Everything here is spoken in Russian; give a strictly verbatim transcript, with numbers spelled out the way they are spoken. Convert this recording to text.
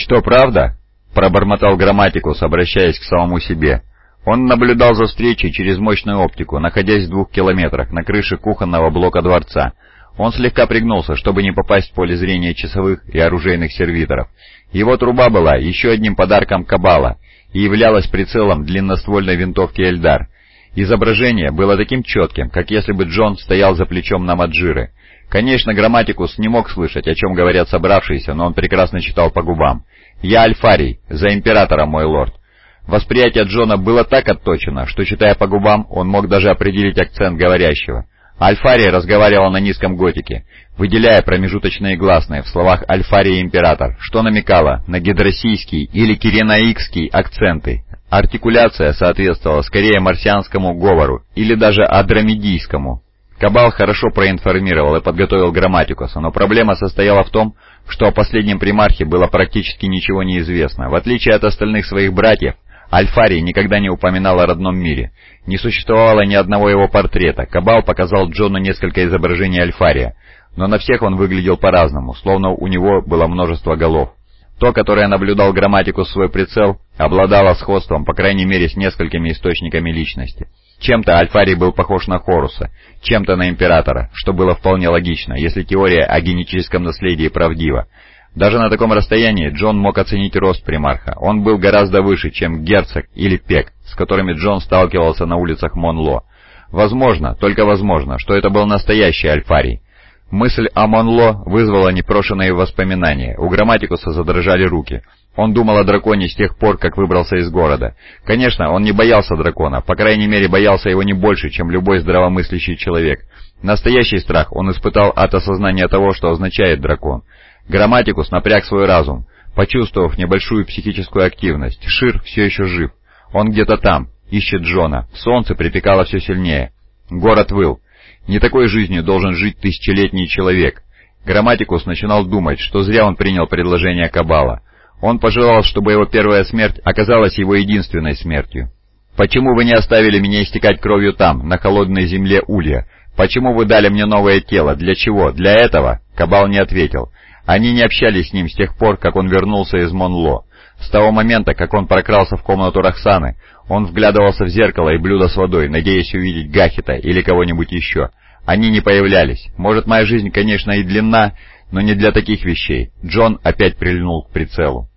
«Что, правда?» — пробормотал Грамматикус, обращаясь к самому себе. Он наблюдал за встречей через мощную оптику, находясь в двух километрах на крыше кухонного блока дворца. Он слегка пригнулся, чтобы не попасть в поле зрения часовых и оружейных сервиторов. Его труба была еще одним подарком Кабала и являлась прицелом длинноствольной винтовки Эльдар. Изображение было таким четким, как если бы Джон стоял за плечом Намаджиры. Конечно, Грамматикус не мог слышать, о чем говорят собравшиеся, но он прекрасно читал по губам. «Я Альфарий, за Императора, мой лорд». Восприятие Джона было так отточено, что, читая по губам, он мог даже определить акцент говорящего. Альфарий разговаривал на низком готике, выделяя промежуточные гласные в словах «Альфарий и Император», что намекало на гидроссийский или киренаикский акценты. Артикуляция соответствовала скорее марсианскому говору или даже адрамидийскому. Кабал хорошо проинформировал и подготовил Грамматикуса, но проблема состояла в том, что о последнем примархе было практически ничего не известно. В отличие от остальных своих братьев, Альфарий никогда не упоминал о родном мире. Не существовало ни одного его портрета. Кабал показал Джону несколько изображений Альфария, но на всех он выглядел по-разному, словно у него было множество голов. То, которое наблюдал Грамматикус в свой прицел, обладало сходством, по крайней мере, с несколькими источниками личности. Чем-то Альфарий был похож на Хоруса, чем-то на Императора, что было вполне логично, если теория о генетическом наследии правдива. Даже на таком расстоянии Джон мог оценить рост примарха. Он был гораздо выше, чем герцог или пек, с которыми Джон сталкивался на улицах Монло. Возможно, только возможно, что это был настоящий Альфарий. Мысль о Монло вызвала непрошенные воспоминания. У Грамматикуса задрожали руки. Он думал о драконе с тех пор, как выбрался из города. Конечно, он не боялся дракона, по крайней мере, боялся его не больше, чем любой здравомыслящий человек. Настоящий страх он испытал от осознания того, что означает дракон. Грамматикус напряг свой разум, почувствовав небольшую психическую активность. Шир все еще жив. Он где-то там, ищет Джона. Солнце припекало все сильнее. Город выл. Не такой жизнью должен жить тысячелетний человек. Грамматикус начинал думать, что зря он принял предложение Кабала. Он пожелал, чтобы его первая смерть оказалась его единственной смертью. «Почему вы не оставили меня истекать кровью там, на холодной земле Улья? Почему вы дали мне новое тело? Для чего? Для этого?» Кабал не ответил. Они не общались с ним с тех пор, как он вернулся из Монло. С того момента, как он прокрался в комнату Роксаны, он вглядывался в зеркало и блюдо с водой, надеясь увидеть Гахита или кого-нибудь еще. Они не появлялись. Может, моя жизнь, конечно, и длинна, но не для таких вещей. Джон опять прильнул к прицелу.